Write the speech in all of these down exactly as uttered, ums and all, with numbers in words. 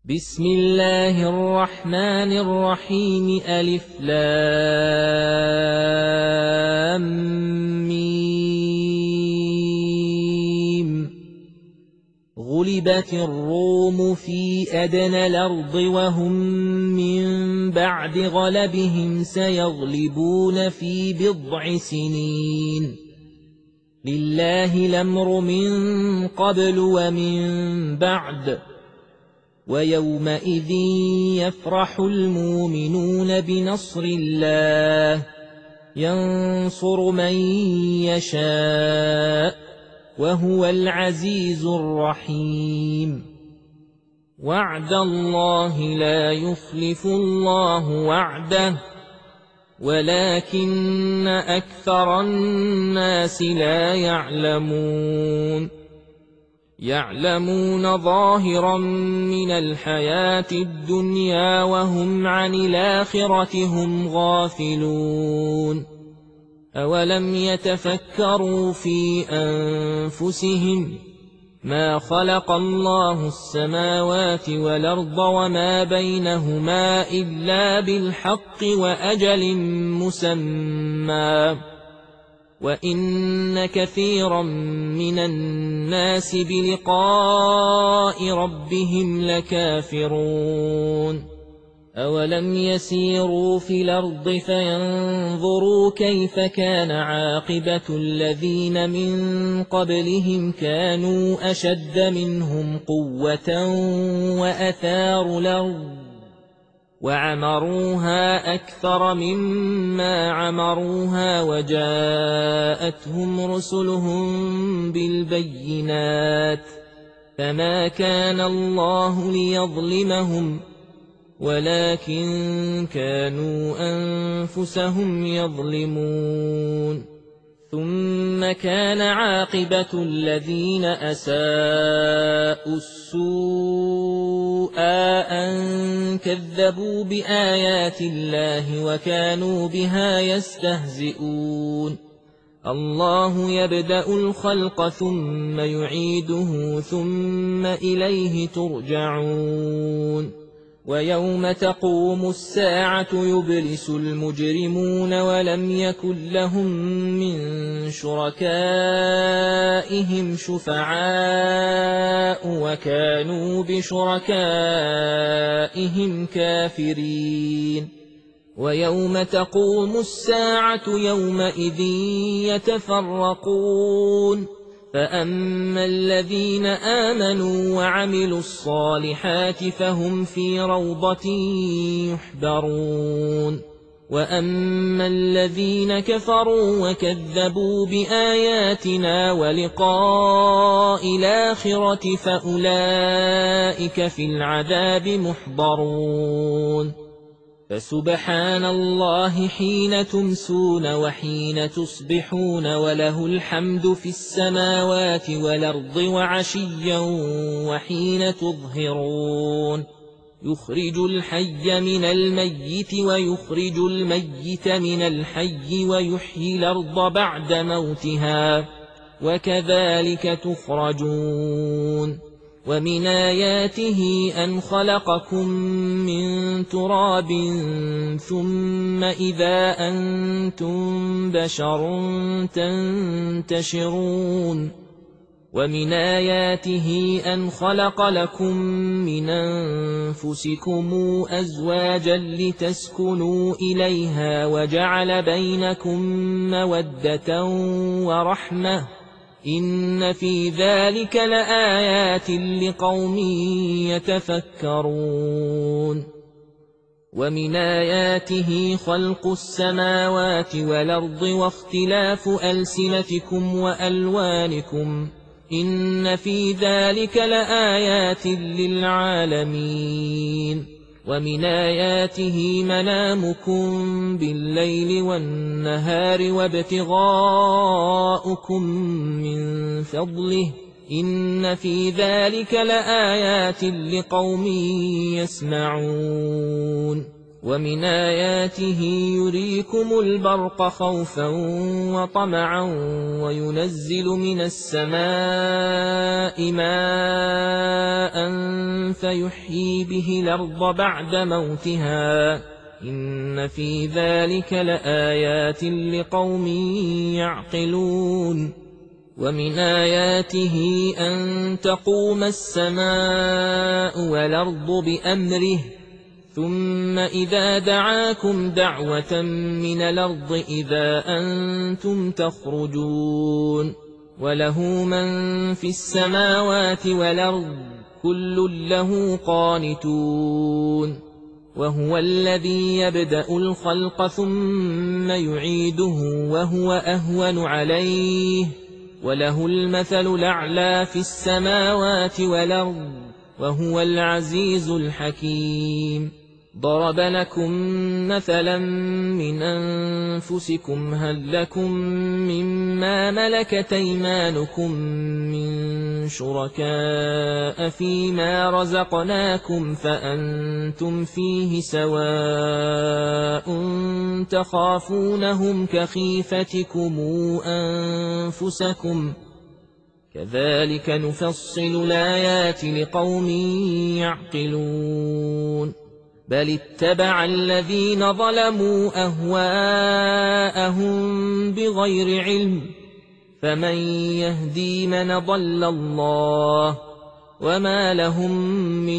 بسم الله الرحمن الرحيم ألف لام ميم غلبت الروم في أدنى الأرض وهم من بعد غلبهم سيغلبون في بضع سنين لله الأمر من قبل ومن بعد ويومئذ يفرح المؤمنون بنصر الله ينصر من يشاء وهو العزيز الرحيم وعد الله لا يخلف الله وعده ولكن أكثر الناس لا يعلمون يعلمون ظاهرا من الحياة الدنيا وهم عن الآخرة هم غافلون أولم يتفكروا في أنفسهم ما خلق الله السماوات والأرض وما بينهما إلا بالحق وأجل مسمى وإن كثيرا من الناس بلقاء ربهم لكافرون أولم يسيروا في الأرض فينظروا كيف كان عاقبة الذين من قبلهم كانوا أشد منهم قوة وأثاروا الأرض وعمروها أكثر مما عمروها وجاءتهم رسلهم بالبينات فما كان الله ليظلمهم ولكن كانوا أنفسهم يظلمون ثم كان عاقبة الذين أساءوا السوء أن كذبوا بآيات الله وكانوا بها يستهزئون الله يبدأ الخلق ثم يعيده ثم إليه ترجعون ويوم تقوم الساعة يبلس المجرمون ولم يكن لهم من شركائهم شفعاء وكانوا بشركائهم كافرين ويوم تقوم الساعة يومئذ يتفرقون فأما الذين آمنوا وعملوا الصالحات فهم في روضة يحبرون وأما الذين كفروا وكذبوا بآياتنا ولقاء الآخرة فأولئك في العذاب محضرون فسبحان الله حين تمسون وحين تصبحون وله الحمد في السماوات والأرض وعشيا وحين تظهرون يخرج الحي من الميت ويخرج الميت من الحي ويحيي الأرض بعد موتها وكذلك تخرجون ومن آياته أن خلقكم من تراب ثم إذا أنتم بشر تنتشرون ومن آياته أن خلق لكم من أنفسكم أزواجا لتسكنوا إليها وجعل بينكم مودة ورحمة إن في ذلك لآيات لقوم يتفكرون ومن آياته خلق السماوات والأرض واختلاف ألسنتكم وألوانكم إن في ذلك لآيات للعالمين ومن آياته منامكم بالليل والنهار وابتغاؤكم من فضله إن في ذلك لآيات لقوم يسمعون ومن آياته يريكم البرق خوفا وطمعا وينزل من السماء ماء فيحيي به الأرض بعد موتها إن في ذلك لآيات لقوم يعقلون ومن آياته أن تقوم السماء والأرض بأمره ثم إذا دعاكم دعوة من الأرض إذا أنتم تخرجون وله من في السماوات والأرض كل له قانتون وهو الذي يبدأ الخلق ثم يعيده وهو أهون عليه وله المثل الأعلى في السماوات والأرض وهو العزيز الحكيم ضرب لكم مثلا من أنفسكم هل لكم مما ملكت أيمانكم من شركاء فيما رزقناكم فأنتم فيه سواء تخافونهم كخيفتكم أنفسكم كذلك نفصل الآيات لقوم يعقلون بل اتبع الذين ظلموا أهواءهم بغير علم فمن يهدي من ضل الله وما لهم من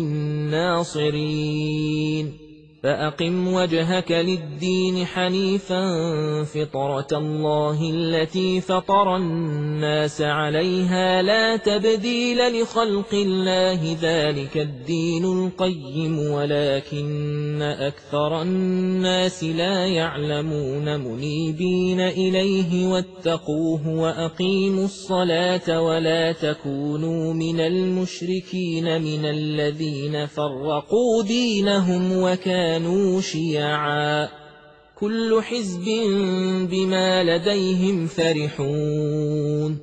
ناصرين فأقم وجهك للدين حنيفا فطرة الله التي فطر الناس عليها لا تبديل لخلق الله ذلك الدين القيم ولكن أكثر الناس لا يعلمون منيبين إليه واتقوه وأقيموا الصلاة ولا تكونوا من المشركين من الذين فرقوا دينهم وكانوا كانوا شيعا كل حزب بما لديهم فرحون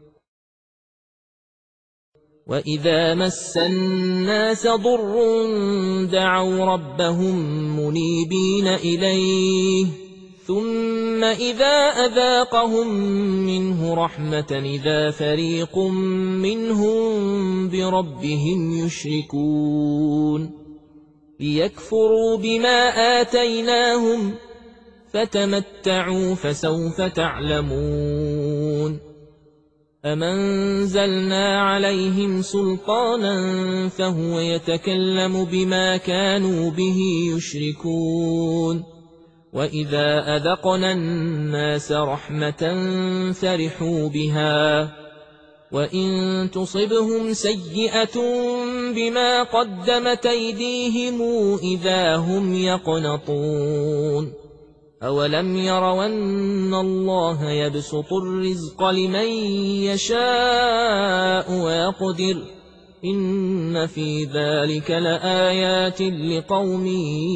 وإذا مس الناس ضر دعوا ربهم منيبين إليه ثم إذا أذاقهم منه رحمة إذا فريق منهم بربهم يشركون ليكفروا بما آتيناهم فتمتعوا فسوف تعلمون أمنزلنا عليهم سلطانا فهو يتكلم بما كانوا به يشركون وإذا أذقنا الناس رحمة فرحوا بها وإن تصبهم سيئة بما قدمت أيديهم إذا هم يقنطون أولم يروا أن الله يبسط الرزق لمن يشاء ويقدر إن في ذلك لآيات لقوم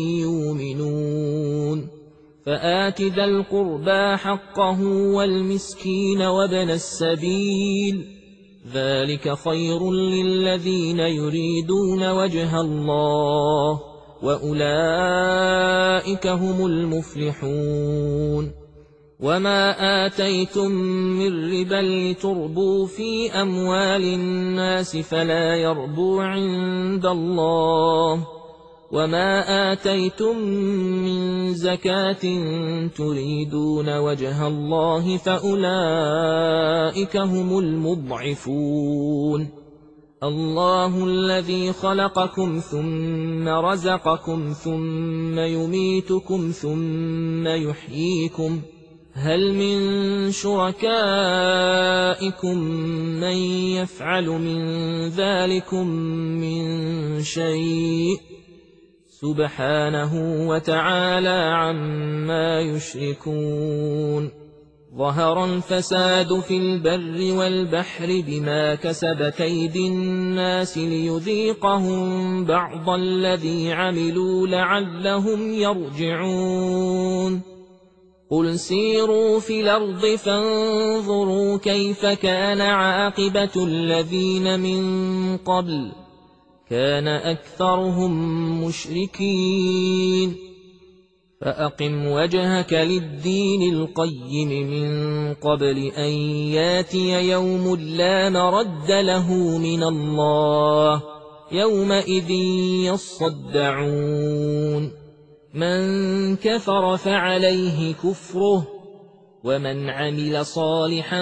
يؤمنون فآت ذا القربى حقه والمسكين وابن السبيل ذلك خير للذين يريدون وجه الله وأولئك هم المفلحون وما آتيتم من ربا لتربوا في أموال الناس فلا يربو عند الله وما آتيتم من زكاة تريدون وجه الله فأولئك هم المضعفون الله الذي خلقكم ثم رزقكم ثم يميتكم ثم يحييكم هل من شركائكم من يفعل من ذلكم من شيء سبحانه وتعالى عما يشركون ظهر الفساد في البر والبحر بما كسبت أيدي الناس ليذيقهم بعض الذي عملوا لعلهم يرجعون قل سيروا في الأرض فانظروا كيف كان عاقبة الذين من قبل كان أكثرهم مشركين فأقم وجهك للدين القيم من قبل أن ياتي يوم لا مرد له من الله يومئذ يصدعون من كفر فعليه كفره ومن عمل صالحا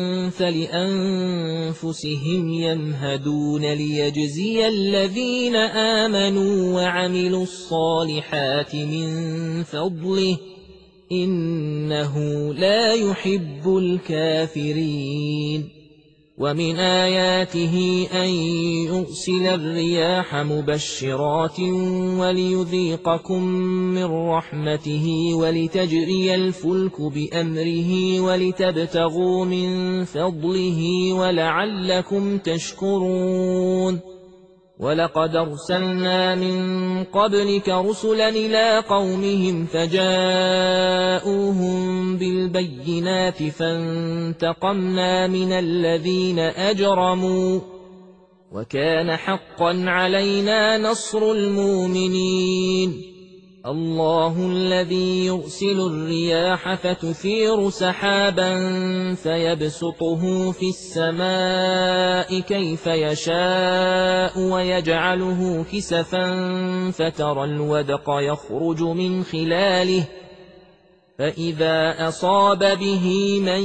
فلأنفسهم يمهدون ليجزي الذين آمنوا وعملوا الصالحات من فضله إنه لا يحب الكافرين ومن آياته أن يرسل الرياح مبشرات وليذيقكم من رحمته ولتجري الفلك بأمره ولتبتغوا من فضله ولعلكم تشكرون ولقد أرسلنا من قبلك رسلا إلى قومهم فجاءوهم بالبينات فانتقمنا من الذين أجرموا وكان حقا علينا نصر المؤمنين الله الذي يرسل الرياح فتثير سحابا فيبسطه في السماء كيف يشاء ويجعله كسفا فترى الودق يخرج من خلاله فإذا أصاب به من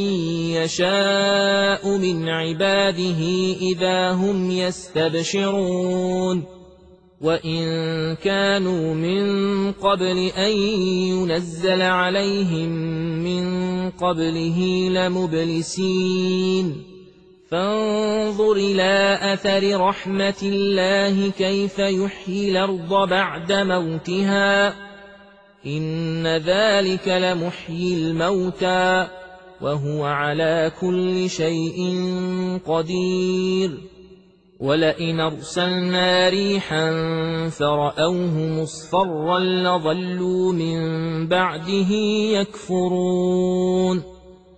يشاء من عباده إذا هم يستبشرون وإن كانوا من قبل أن ينزل عليهم من قبله لمبلسين فانظر إلى أثر رحمة الله كيف يحيي الأرض بعد موتها إن ذلك لمحيي الموتى وهو على كل شيء قدير ولئن أرسلنا ريحا فرأوه مصفرا لظلوا من بعده يكفرون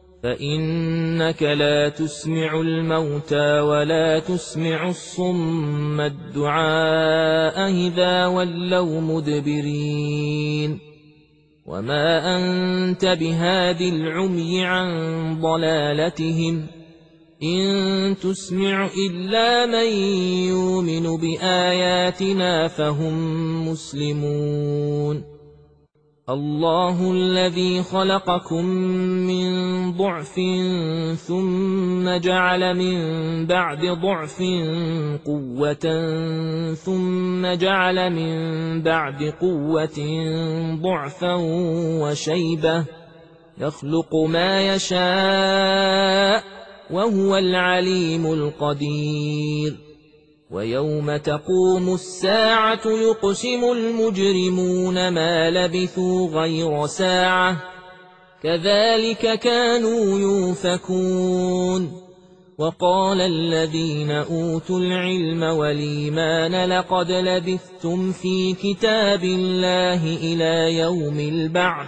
فإنك لا تسمع الموتى ولا تسمع الصم الدعاء إذا ولوا مدبرين وما أنت بهادي العمي عن ضلالتهم إن تسمع إلا من يؤمن بآياتنا فهم مسلمون الله الذي خلقكم من ضعف ثم جعل من بعد ضعف قوة ثم جعل من بعد قوة ضعفا وشيبة يخلق ما يشاء وهو العليم القدير ويوم تقوم الساعة يقسم المجرمون ما لبثوا غير ساعة كذلك كانوا يؤفكون وقال الذين أوتوا العلم والإيمان لقد لبثتم في كتاب الله إلى يوم البعث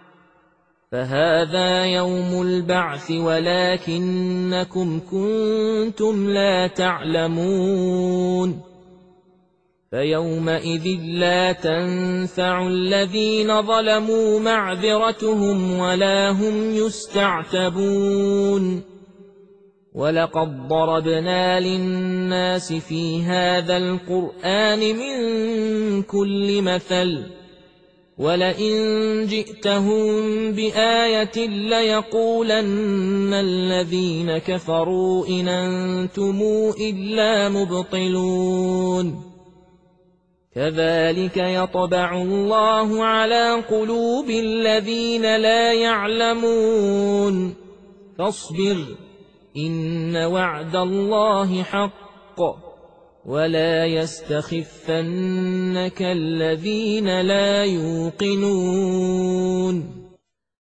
فهذا يوم البعث ولكنكم كنتم لا تعلمون فيومئذ لا تنفع الذين ظلموا معذرتهم ولا هم يستعتبون ولقد ضربنا للناس في هذا القرآن من كل مثل ولئن جئتهم بآية ليقولن الذين كفروا إن أنتم إلا مبطلون كذلك يطبع الله على قلوب الذين لا يعلمون فاصبر إن وعد الله حق ولا يستخفنك الذين لا يوقنون